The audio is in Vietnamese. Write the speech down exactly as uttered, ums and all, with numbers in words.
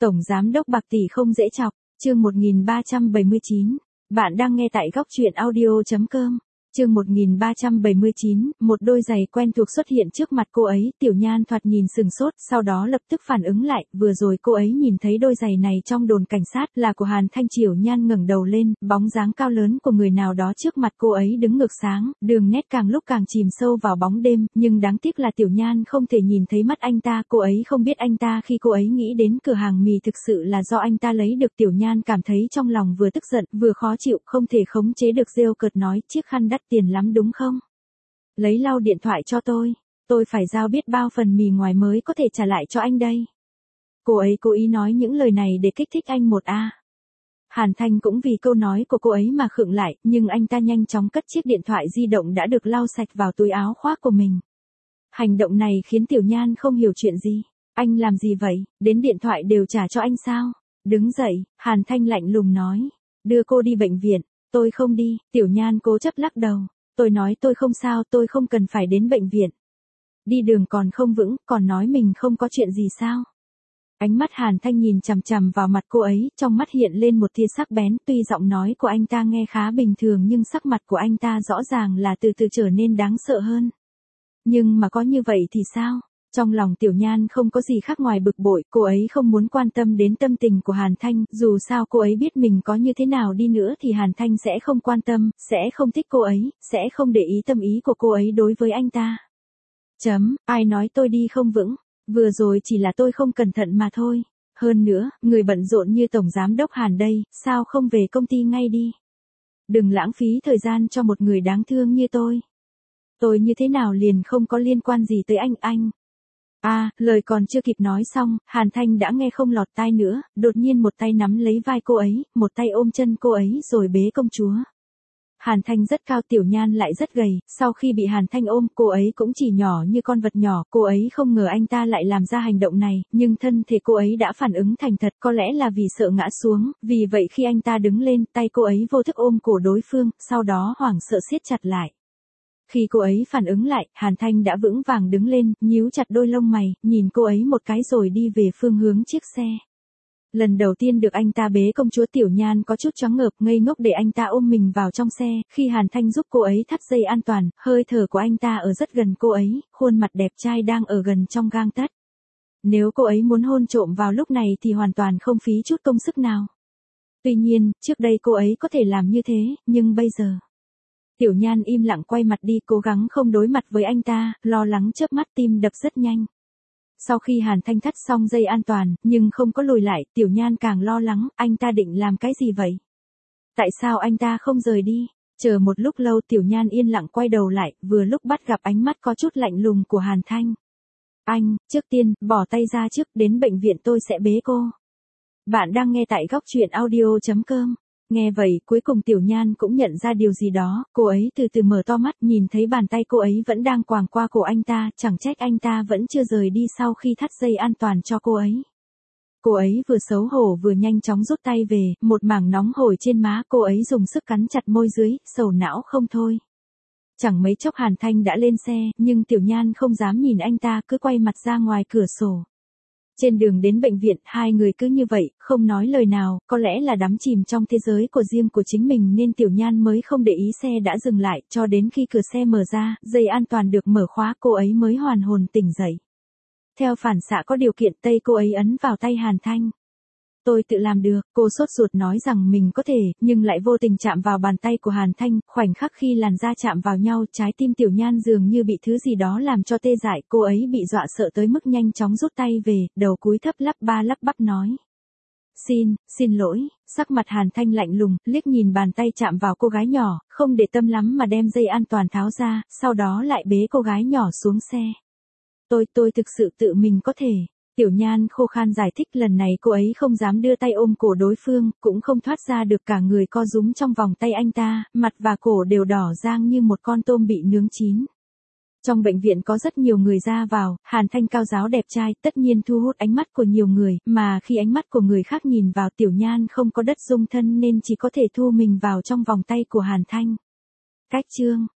Tổng giám đốc bạc tỷ không dễ chọc, chương một nghìn ba trăm bảy mươi chín. Bạn đang nghe tại góc truyện audio chấm com. Chương một nghìn ba trăm bảy mươi chín, một đôi giày quen thuộc xuất hiện trước mặt cô ấy, Tiểu Nhan thoạt nhìn sừng sốt, sau đó lập tức phản ứng lại, vừa rồi cô ấy nhìn thấy đôi giày này trong đồn cảnh sát là của Hàn Thanh. Tiểu Nhan ngẩng đầu lên, bóng dáng cao lớn của người nào đó trước mặt cô ấy đứng ngược sáng, đường nét càng lúc càng chìm sâu vào bóng đêm, nhưng đáng tiếc là Tiểu Nhan không thể nhìn thấy mắt anh ta, cô ấy không biết anh ta khi cô ấy nghĩ đến cửa hàng mì thực sự là do anh ta lấy được. Tiểu Nhan cảm thấy trong lòng vừa tức giận, vừa khó chịu, không thể khống chế được rêu cợt nói, chiếc khăn đắt tiền lắm đúng không? Lấy lau điện thoại cho tôi, tôi phải giao biết bao phần mì ngoài mới có thể trả lại cho anh đây. Cô ấy cố ý nói những lời này để kích thích anh một a. Hàn Thanh cũng vì câu nói của cô ấy mà khựng lại, nhưng anh ta nhanh chóng cất chiếc điện thoại di động đã được lau sạch vào túi áo khoác của mình. Hành động này khiến Tiểu Nhan không hiểu chuyện gì. Anh làm gì vậy, đến điện thoại đều trả cho anh sao? Đứng dậy, Hàn Thanh lạnh lùng nói. Đưa cô đi bệnh viện. Tôi không đi, Tiểu Nhan cố chấp lắc đầu. Tôi nói tôi không sao, tôi không cần phải đến bệnh viện. Đi đường còn không vững, còn nói mình không có chuyện gì sao? Ánh mắt Hàn Thanh nhìn chằm chằm vào mặt cô ấy, trong mắt hiện lên một tia sắc bén, tuy giọng nói của anh ta nghe khá bình thường nhưng sắc mặt của anh ta rõ ràng là từ từ trở nên đáng sợ hơn. Nhưng mà có như vậy thì sao? Trong lòng Tiểu Nhan không có gì khác ngoài bực bội, cô ấy không muốn quan tâm đến tâm tình của Hàn Thanh, dù sao cô ấy biết mình có như thế nào đi nữa thì Hàn Thanh sẽ không quan tâm, sẽ không thích cô ấy, sẽ không để ý tâm ý của cô ấy đối với anh ta. Chấm, ai nói tôi đi không vững, vừa rồi chỉ là tôi không cẩn thận mà thôi. Hơn nữa, người bận rộn như Tổng Giám đốc Hàn đây, sao không về công ty ngay đi? Đừng lãng phí thời gian cho một người đáng thương như tôi. Tôi như thế nào liền không có liên quan gì tới anh anh. À, lời còn chưa kịp nói xong, Hàn Thanh đã nghe không lọt tai nữa, đột nhiên một tay nắm lấy vai cô ấy, một tay ôm chân cô ấy rồi bế công chúa. Hàn Thanh rất cao, Tiểu Nhan lại rất gầy, sau khi bị Hàn Thanh ôm, cô ấy cũng chỉ nhỏ như con vật nhỏ, cô ấy không ngờ anh ta lại làm ra hành động này, nhưng thân thể cô ấy đã phản ứng thành thật, có lẽ là vì sợ ngã xuống, vì vậy khi anh ta đứng lên, tay cô ấy vô thức ôm cổ đối phương, sau đó hoảng sợ siết chặt lại. Khi cô ấy phản ứng lại, Hàn Thanh đã vững vàng đứng lên, nhíu chặt đôi lông mày, nhìn cô ấy một cái rồi đi về phương hướng chiếc xe. Lần đầu tiên được anh ta bế công chúa, Tiểu Nhan có chút choáng ngợp, ngây ngốc để anh ta ôm mình vào trong xe, khi Hàn Thanh giúp cô ấy thắt dây an toàn, hơi thở của anh ta ở rất gần cô ấy, khuôn mặt đẹp trai đang ở gần trong gang tấc. Nếu cô ấy muốn hôn trộm vào lúc này thì hoàn toàn không phí chút công sức nào. Tuy nhiên, trước đây cô ấy có thể làm như thế, nhưng bây giờ... Tiểu Nhan im lặng quay mặt đi, cố gắng không đối mặt với anh ta, lo lắng chớp mắt, tim đập rất nhanh. Sau khi Hàn Thanh thắt xong dây an toàn, nhưng không có lùi lại, Tiểu Nhan càng lo lắng, anh ta định làm cái gì vậy? Tại sao anh ta không rời đi? Chờ một lúc lâu, Tiểu Nhan yên lặng quay đầu lại, vừa lúc bắt gặp ánh mắt có chút lạnh lùng của Hàn Thanh. Anh, trước tiên, bỏ tay ra trước, đến bệnh viện tôi sẽ bế cô. Bạn đang nghe tại góc truyện audio chấm com. Nghe vậy, cuối cùng Tiểu Nhan cũng nhận ra điều gì đó, cô ấy từ từ mở to mắt, nhìn thấy bàn tay cô ấy vẫn đang quàng qua cổ anh ta, chẳng trách anh ta vẫn chưa rời đi sau khi thắt dây an toàn cho cô ấy. Cô ấy vừa xấu hổ vừa nhanh chóng rút tay về, một mảng nóng hổi trên má, cô ấy dùng sức cắn chặt môi dưới, sầu não không thôi. Chẳng mấy chốc Hàn Thanh đã lên xe, nhưng Tiểu Nhan không dám nhìn anh ta, cứ quay mặt ra ngoài cửa sổ. Trên đường đến bệnh viện, hai người cứ như vậy, không nói lời nào, có lẽ là đắm chìm trong thế giới của riêng của chính mình nên Tiểu Nhan mới không để ý xe đã dừng lại, cho đến khi cửa xe mở ra, dây an toàn được mở khóa, cô ấy mới hoàn hồn tỉnh dậy. Theo phản xạ có điều kiện, tay cô ấy ấn vào tay Hàn Thanh. Tôi tự làm được, cô sốt ruột nói rằng mình có thể, nhưng lại vô tình chạm vào bàn tay của Hàn Thanh, khoảnh khắc khi làn da chạm vào nhau, trái tim Tiểu Nhan dường như bị thứ gì đó làm cho tê dại, cô ấy bị dọa sợ tới mức nhanh chóng rút tay về, đầu cúi thấp lắp ba lắp bắp nói. Xin, xin lỗi, sắc mặt Hàn Thanh lạnh lùng, liếc nhìn bàn tay chạm vào cô gái nhỏ, không để tâm lắm mà đem dây an toàn tháo ra, sau đó lại bế cô gái nhỏ xuống xe. Tôi, tôi thực sự tự mình có thể. Tiểu Nhan khô khan giải thích, lần này cô ấy không dám đưa tay ôm cổ đối phương, cũng không thoát ra được, cả người co rúm trong vòng tay anh ta, mặt và cổ đều đỏ rang như một con tôm bị nướng chín. Trong bệnh viện có rất nhiều người ra vào, Hàn Thanh cao ráo đẹp trai, tất nhiên thu hút ánh mắt của nhiều người, mà khi ánh mắt của người khác nhìn vào Tiểu Nhan không có đất dung thân nên chỉ có thể thu mình vào trong vòng tay của Hàn Thanh. Cách chương